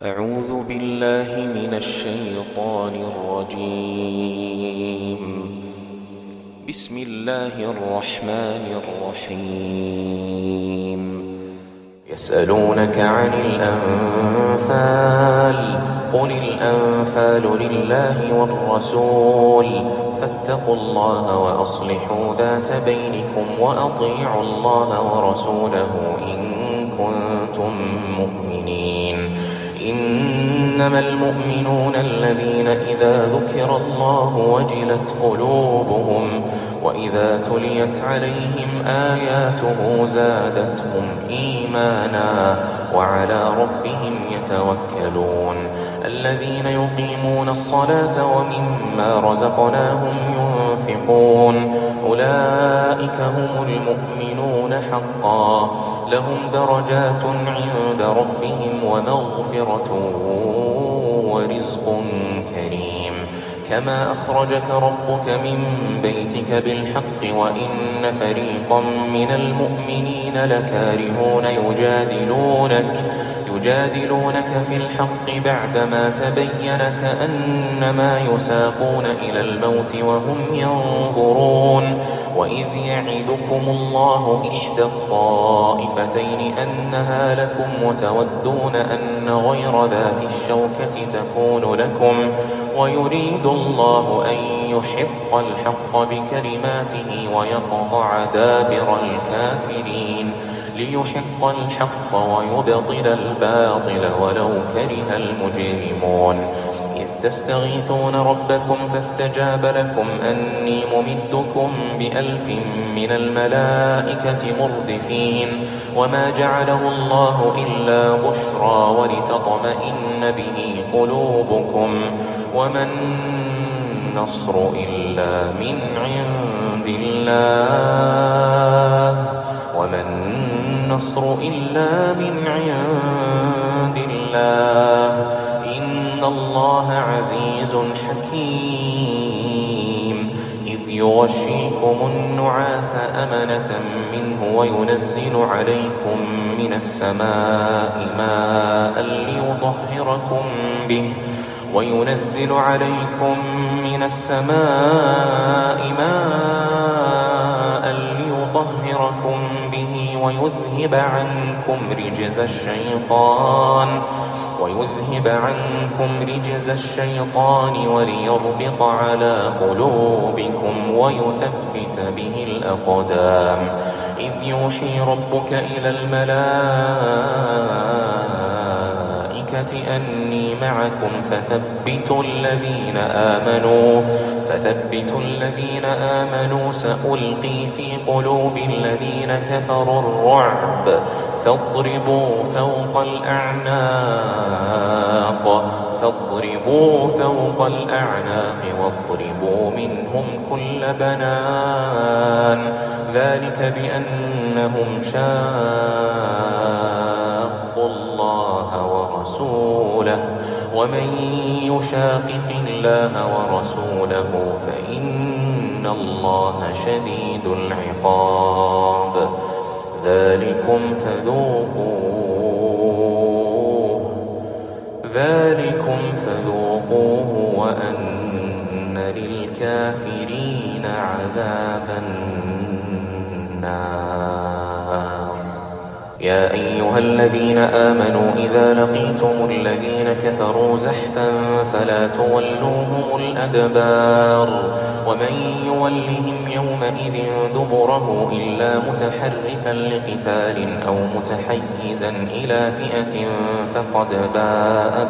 أعوذ بالله من الشيطان الرجيم. بسم الله الرحمن الرحيم. يسألونك عن الأنفال قل الأنفال لله والرسول فاتقوا الله وأصلحوا ذات بينكم وأطيعوا الله ورسوله إن كنتم مؤمنين. إنما المؤمنون الذين إذا ذكر الله وجلت قلوبهم وإذا تليت عليهم آياته زادتهم إيمانا وعلى ربهم يتوكلون. الذين يقيمون الصلاة ومما رزقناهم ينفقون أولئك هم المؤمنون حقا لهم درجات عند ربهم ومغفرة ورزق كريم. كما أخرجك ربك من بيتك بالحق وإن فريقا من المؤمنين لكارهون يجادلونك في الحق بعدما تبين كأنما يساقون إلى الموت وهم ينظرون. وإذ يعدكم الله إحدى الطائفتين أنها لكم وتودون أن غير ذات الشوكة تكون لكم ويريد الله أن يحق الحق بكلماته ويقطع دابر الكافرين ليحق الحق ويبطل الباطل ولو كره المجرمون. إذ تستغيثون ربكم فاستجاب لكم أني ممدكم ب1000 من الملائكة مردفين. وما جعله الله إلا بشرى ولتطمئن به قلوبكم وما النصر إلا من عند الله إن الله عزيز حكيم. إذ يغشيكم النعاس أمنة منه وينزل عليكم من السماء ماء ليطهركم به ويذهب عنكم رجز الشيطان وليربط على قلوبكم ويثبت به الأقدام. إذ يوحي ربك إلى الملائكة أني معكم فثبتوا الذين آمنوا سألقي في قلوب الذين كفروا الرعب فاضربوا فوق الأعناق واضربوا منهم كل بنان. ذلك بأنهم شاقوا الله ورسوله ومن يشاقق الله ورسوله فإن الله شديد العقاب. ذلكم فذوقوه وأن للكافرين عذاب النار. يا أيها الذين آمنوا إذا لقيتم الذين كفروا زحفا فلا تولوهم الأدبار. ومن يولهم يومئذ دبره إلا متحرفا لقتال أو متحيزا إلى فئة فقد باء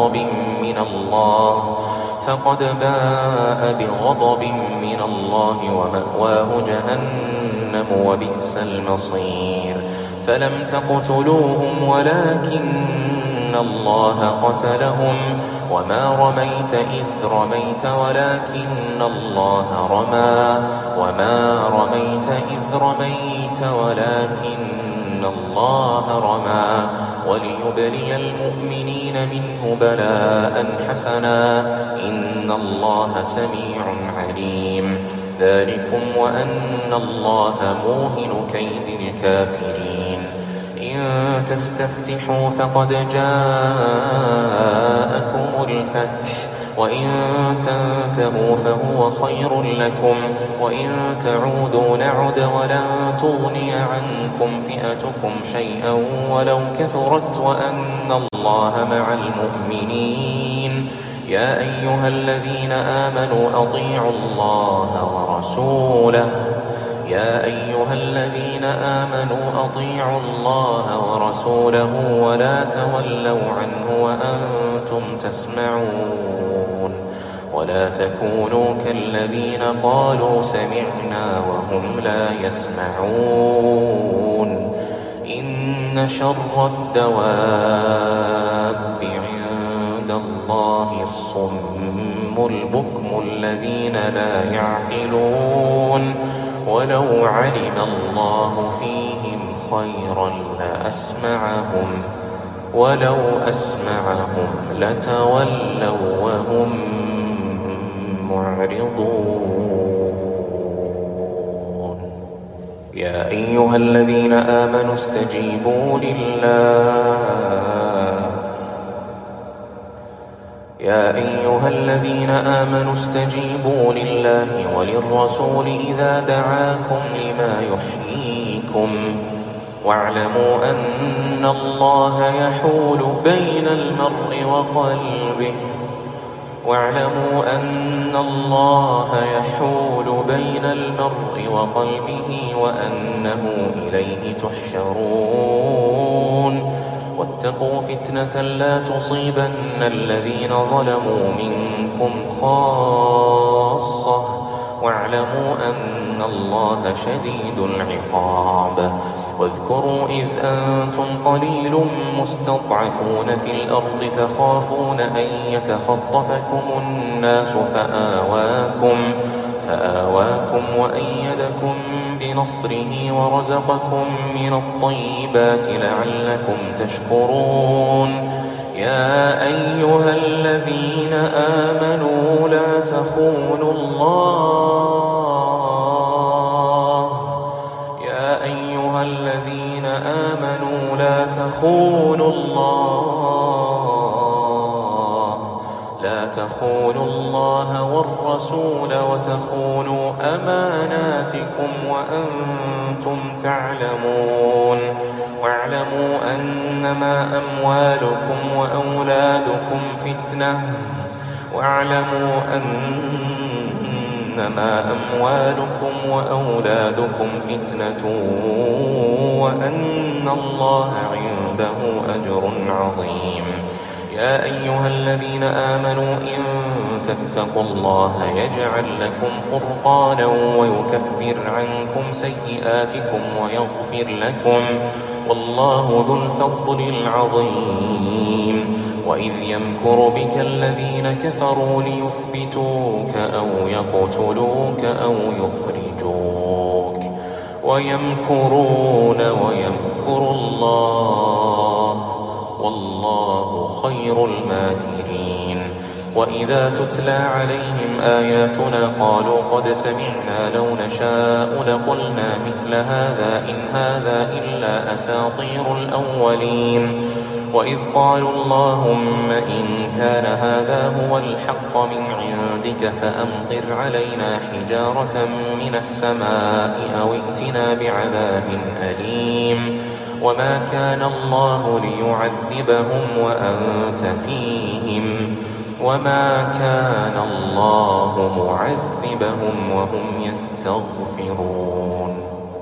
بغضب من الله ومأواه جهنم وبئس المصير. فلم تقتلوهم ولكن الله قتلهم وما رميت إذ رميت ولكن الله رمى وما رميت إذ رميت ولكن الله رمى وليبلي المؤمنين منه بلاء حسنا إن الله سميع عليم. ذلكم وأن الله موهن كيد الكافرين. إن تستفتحوا فقد جاءكم الفتح وإن تنتهوا فهو خير لكم وإن تعودوا نعد ولن تغني عنكم فئتكم شيئا ولو كثرت وأن الله مع المؤمنين يا أيها الذين آمنوا أطيعوا الله ورسوله ولا تولوا عنه وأنتم تسمعون ولا تكونوا كالذين قالوا سمعنا وهم لا يسمعون إن شر الدواب عند الله الصم البكم الذين لا يعقلون ولو علم الله فيهم خيرا ولو أسمعهم لتولوا وهم معرضون يا أيها الذين آمنوا استجيبوا لله وللرسول إذا دعاكم لما يحييكم واعلموا أن الله يحول بين المرء وقلبه وأنه إليه تحشرون واتقوا فتنة لا تصيبن الذين ظلموا منكم خاصة واعلموا أن الله شديد العقاب واذكروا إذ أنتم قليل مستضعفون في الأرض تخافون أن يتخطفكم الناس فآواكم وأيدكم بنصره ورزقكم من الطيبات لعلكم تشكرون يا أيها الذين آمنوا لا تخونوا الله والرسول وتخونوا أماناتكم وأنتم تعلمون واعلموا أنما أموالكم وأولادكم فتنة وأن الله عنده أجر عظيم يا أيها الذين آمنوا إن تتقوا الله يجعل لكم فرقانا ويكفر عنكم سيئاتكم ويغفر لكم والله ذو الفضل العظيم وإذ يمكر بك الذين كفروا ليثبتوك أو يقتلوك أو يخرجوك ويمكرون ويمكر الله والله خير الماكرين وإذا تتلى عليهم آياتنا قالوا قد سمعنا لو نشاء لقلنا مثل هذا إن هذا إلا أساطير الأولين وإذ قالوا اللهم إن كان هذا هو الحق من عندك فأمطر علينا حجارة من السماء أو ائتنا بعذاب أليم وما كان الله ليعذبهم وأنت فيهم وما كان الله معذبهم وهم يستغفرون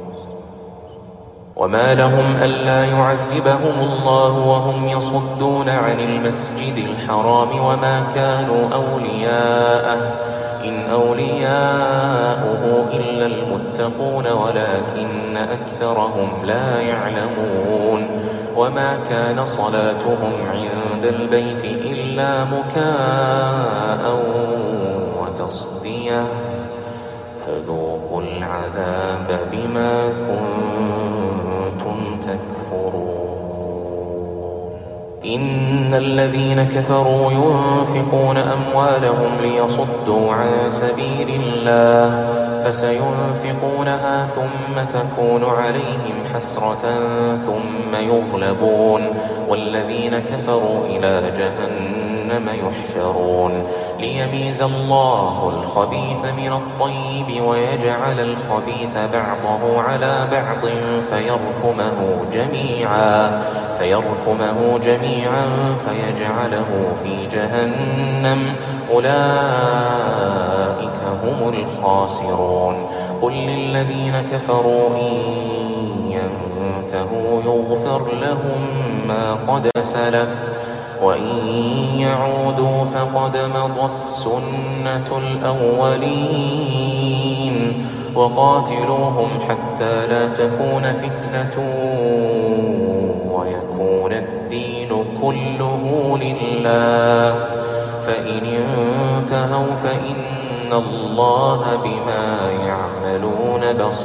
وما لهم ألا يعذبهم الله وهم يصدون عن المسجد الحرام وما كانوا أولياءه إن أولياؤه إلا المتقون ولكن أكثرهم لا يعلمون وما كان صلاتهم عند البيت إلا مكاء وتصدية فذوقوا العذاب بما كنتم تكفرون إن الذين كفروا ينفقون أموالهم ليصدوا عن سبيل الله فسينفقونها ثم تكون عليهم حسرة ثم يغلبون والذين كفروا إلى جهنم جهنم يحشرون ليميز الله الخبيث من الطيب ويجعل الخبيث بعضه على بعض فيركمه جميعا فيجعله في جهنم أولئك هم الخاسرون قل للذين كفروا إن ينتهوا يغفر لهم ما قد سلف وإن يعودوا فقد مضت سنة الأولين وقاتلوهم حتى لا تكون فتنة ويكون الدين كله لله فإن انتهوا فإن الله بما يعملون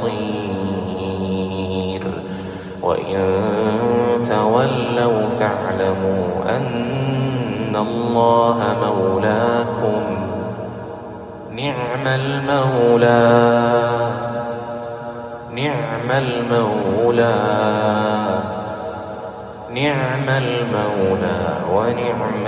بصير وإن تولوا فاعلموا أن الله مولاكم نعم المولى ونعم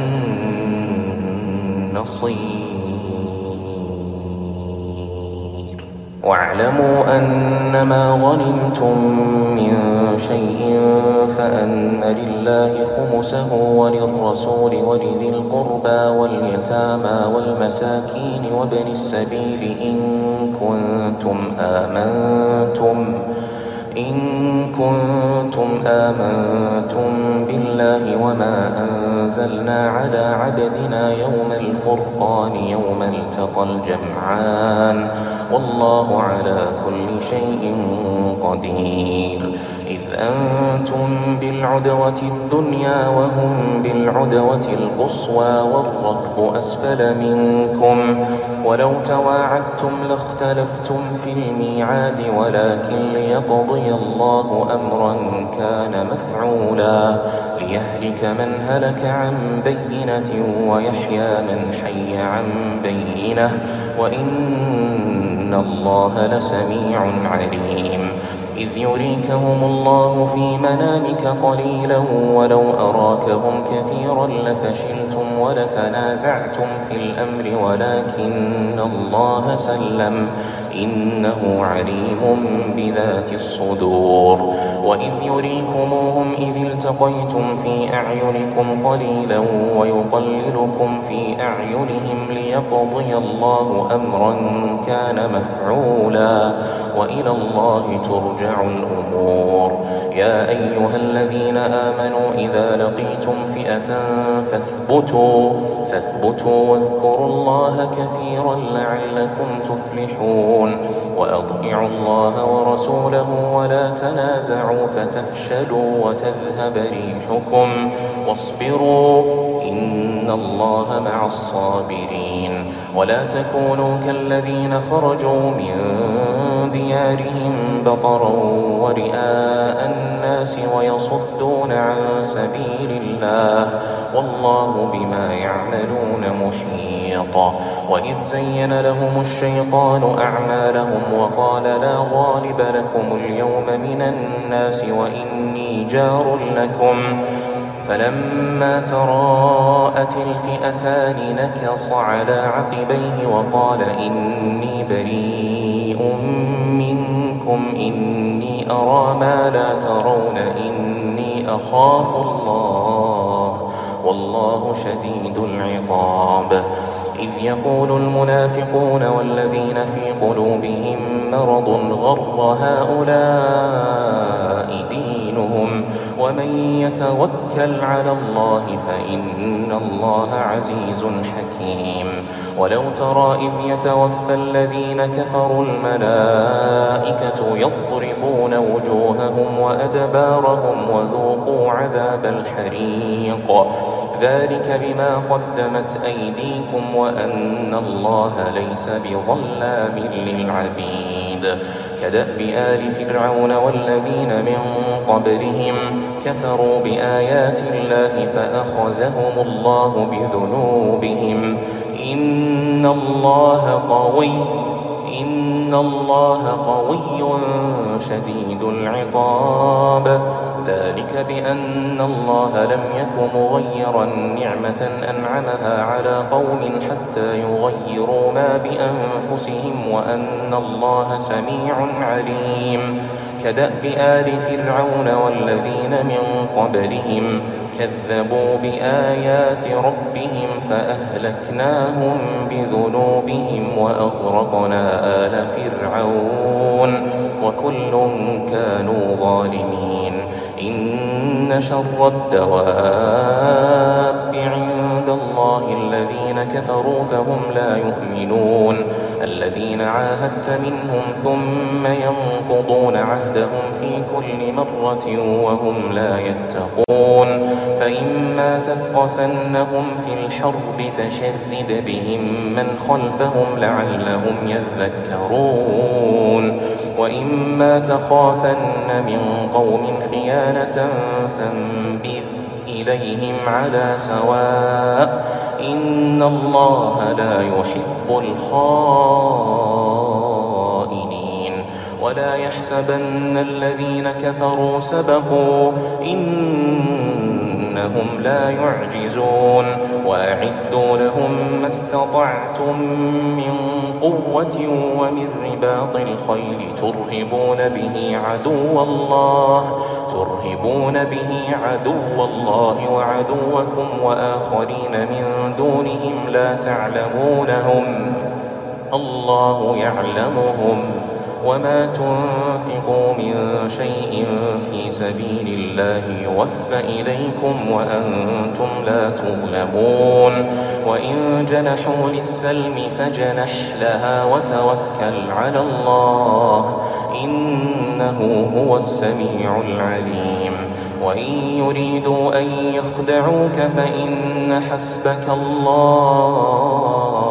النصير واعلموا أنما غنمتم من شيء فأن لله خمسه وللرسول ولذي القربى واليتامى والمساكين وابن السبيل إن كنتم آمنتم بالله وما أنزلنا على عبدنا يوم الفرقان يوم التقى الجمعان والله على كل شيء قدير إذ أنتم بالعدوة الدنيا وهم بالعدوة القصوى والركب أسفل منكم ولو تواعدتم لاختلفتم في الميعاد ولكن ليقضي الله أمرا كان مفعولا ليهلك من هلك عن بينة ويحيى من حي عن بينة وإن الله لسميع عليم إذ يريكهم الله في منامك قليلا ولو أراكهم كثيرا لفشلتم ولتنازعتم في الأمر ولكن الله سلم إنه عليم بذات الصدور وإذ يريكموهم إذ التقيتم في أعينكم قليلا ويقللكم في أعينهم ليقضي الله أمرا كان مفعولا وإلى الله ترجع الأمور يا أيها الذين آمنوا إذا لقيتم فئة فاثبتوا واذكروا الله كثيرا لعلكم تفلحون وأطيعوا الله ورسوله ولا تنازعوا فتفشلوا وتذهب ريحكم واصبروا إن الله مع الصابرين ولا تكونوا كالذين خرجوا من ديارهم بطرا ورئاء الناس ويصدون عن سبيل الله والله بما يعملون محيط وإذ زين لهم الشيطان أعمالهم وقال لا غالب لكم اليوم من الناس وإني جار لكم فلما تراءت الفئتان نكص على عقبيه وقال إني بريء منكم إني أرى ما لا ترون إني أخاف الله والله شديد العقاب إذ يقول المنافقون والذين في قلوبهم مرض غر هؤلاء دينهم ومن يتوكل على الله فإن الله عزيز حكيم ولو ترى إذ يتوفى الذين كفروا الملائكة يضربون وجوههم وأدبارهم وذوقوا عذاب الحريق ذلك بما قدمت أيديكم وأن الله ليس بظلام للعبيد كدأب آل فرعون والذين من قبلهم كفروا بآيات الله فأخذهم الله بذنوبهم إن الله قوي إن الله قوي شديد العقاب. ذلك بأن الله لم يك مغيرا نعمة أنعمها على قوم حتى يغيروا ما بأنفسهم وأن الله سميع عليم. كدأب آل فرعون والذين من قبلهم كذبوا بآيات ربهم فأهلكناهم بذنوبهم وأغرقنا آل فرعون وكل كانوا ظالمين. إن شر الدواب عند الله الذين كفروا فهم لا يؤمنون. الذين عاهدت منهم ثم ينقضون عهدهم في كل مرة وهم لا يتقون. فإما تثقفنهم في الحرب فشدد بهم من خلفهم لعلهم يذكرون. وإما تخافن من قوم خيانة فانبذ إليهم على سواء إن الله لا يحب الخائنين. ولا يحسبن الذين كفروا سبقوا إنهم لا يعجزون. وأعدوا لهم ما استطعتم من قوة ومن رباط الخيل ترهبون به عدو الله وعدوكم وآخرين من دونهم لا تعلمونهم الله يعلمهم. وما تنفقوا من شيء في سبيل الله يوفى إليكم وأنتم لا تظلمون. وإن جنحوا للسلم فاجنح لها وتوكل على الله إنه هو السميع العليم. وإن يريدوا أن يخدعوك فإن حسبك الله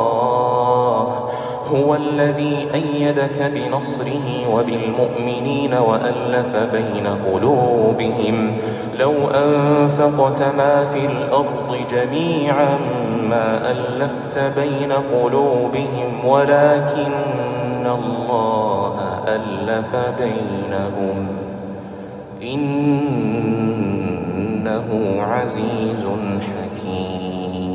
هو الذي أيدك بنصره وبالمؤمنين وألف بين قلوبهم. لو أنفقت ما في الأرض جميعا ما ألفت بين قلوبهم ولكن الله ألف بينهم إنه عزيز حكيم.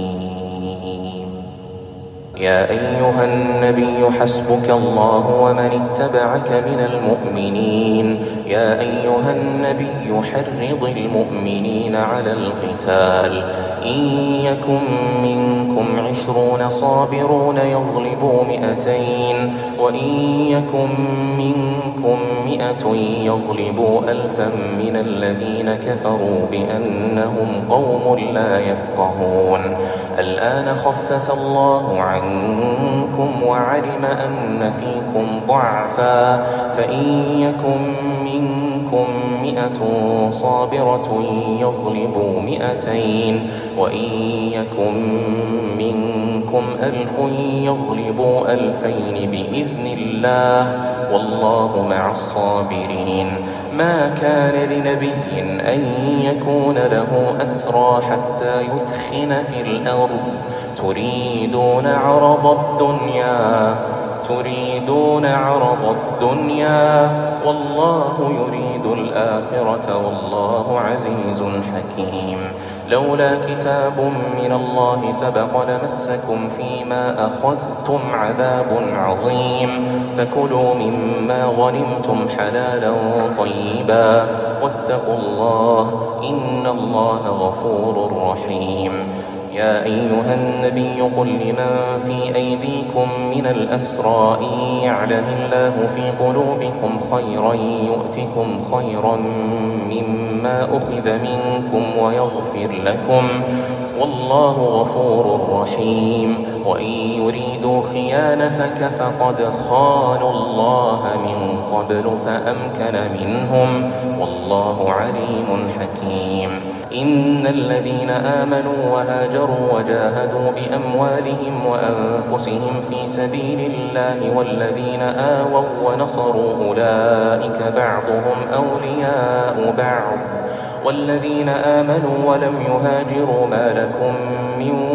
يا أيها النبي حسبك الله ومن اتبعك من المؤمنين. يا أيها النبي حرض المؤمنين على القتال. إن يكن منكم 20 صابرون يغلبوا 200 وإن يكن منكم 100 يغلبوا 1000 من الذين كفروا بأنهم قوم لا يفقهون. الآن خفف الله عنكم وعلم أن فيكم ضعفا فإن يكن منكم 100 صابرة يغلبوا 200 وإن يكن منكم 1000 يغلبوا 2000 بإذن الله والله مع الصابرين. ما كان لنبي أن يكون له أسرى حتى يثخن في الأرض تريدون عرض الدنيا والله يريد الآخرة والله عزيز حكيم. لولا كتاب من الله سبق لمسكم فيما أخذتم عذاب عظيم. فكلوا مما غنمتم حلالا طيبا واتقوا الله إن الله غفور رحيم. يا أيها النبي قل لمن في أيديكم من الأسرى إن يعلم الله في قلوبكم خيرا يؤتكم خيرا مما أخذ منكم ويغفر لكم والله غفور رحيم. وإن يريدوا خيانتك فقد خانوا الله من قبل فأمكن منهم والله عليم حكيم. إن الذين آمنوا وهاجروا وجاهدوا بأموالهم وأنفسهم في سبيل الله والذين آووا ونصروا أولئك بعضهم أولياء بعض والذين آمنوا ولم يهاجروا ما لكم من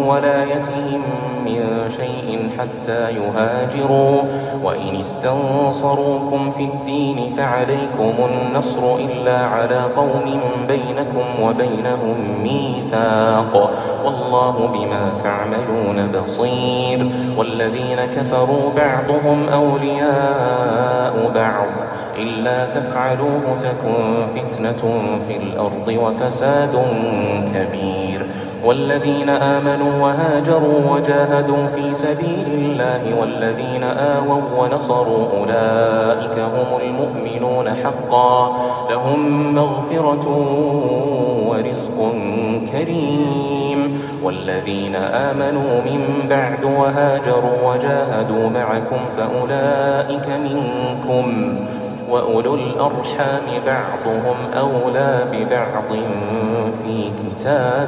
ولايتهم من شيء حتى يهاجروا، وإن استنصروكم في الدين فعليكم النصر إلا على قوم بينكم وبينهم ميثاق، والله بما تعملون بصير. والذين كفروا بعضهم أولياء بعض إلا تفعلوه تكن فتنة في الأرض وفساد كبير. والذين آمنوا وهاجروا وجاهدوا في سبيل الله والذين آووا ونصروا أولئك هم المؤمنون حقا، لهم مغفرة ورزق كريم. والذين آمنوا من بعد وهاجروا وجاهدوا معكم فأولئك منكم، وأولو الأرحام بعضهم أولى ببعض في كتاب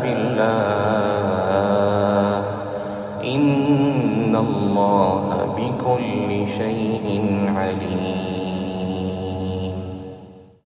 الله، إن الله بكل شيء عليم.